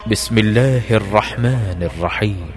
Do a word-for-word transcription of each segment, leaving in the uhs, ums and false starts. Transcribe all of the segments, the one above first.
بسم الله الرحمن الرحيم.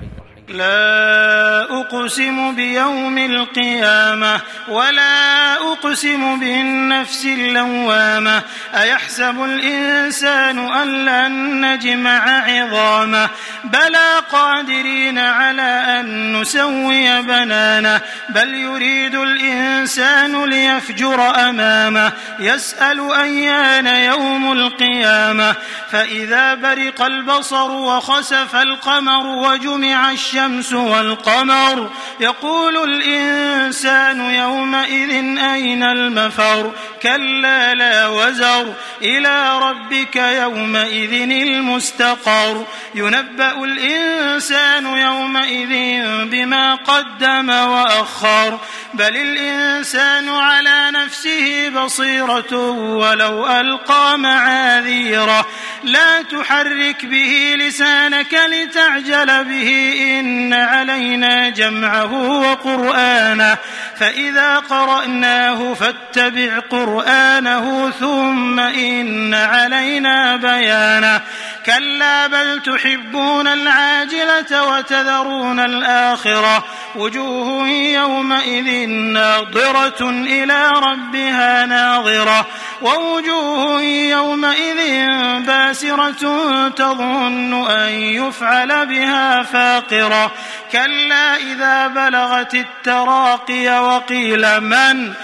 لا أقسم بيوم القيامة ولا أقسم بالنفس اللوامة أيحسب الإنسان أن لن نجمع عظامه بلى قادرين على أن نسوي بنانه بل يريد الإنسان ليفجر أمامه يسأل أيان يوم القيامة فإذا برق البصر وخسف القمر وجمع الشمس الشمس والقمر يقول الإنسان يومئذ أين المفر كلا لا وزر إلى ربك يومئذ المستقر ينبأ الإنسان يومئذ بما قدم وأخر بل الإنسان على نفسه بصيرة ولو ألقى معاذيره لا تحرك به لسانك لتعجل به إن علينا جمعه وقرآنه فإذا قرأناه فاتبع قرآنه ثم إن علينا بيانه كلا بل تحبون العاجلة وتذرون الآخرة وجوه يومئذ ناظرة إلى ربها ناظرة ووجوه يومئذ باسرة تظن أن يفعل بها فاقرة كلا إذا بلغت التراقي وقيل من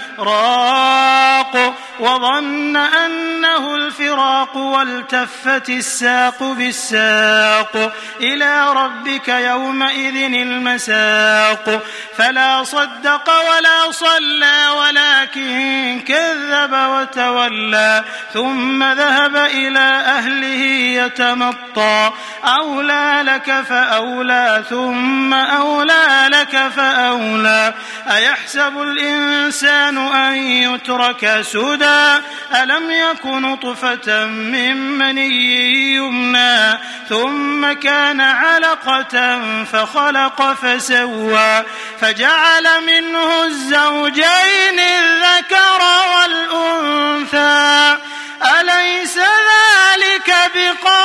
راق وظن أنه الفراق والتفت الساق بالساق إلى ربك يومئذ المساق فلا صدق ولا صلى ولكن كذب وتولى ثم ذهب إلى أهله يتمطى أولى لك فأولى ثم أولى لك فأولى أيحسب الإنسان أن يترك سدى ألم يكن نطفة من مني يمنى ثم كان علقة فخلق فسوى فجعل منه الزوجين الذكر والأنثى أليس ذلك بقادر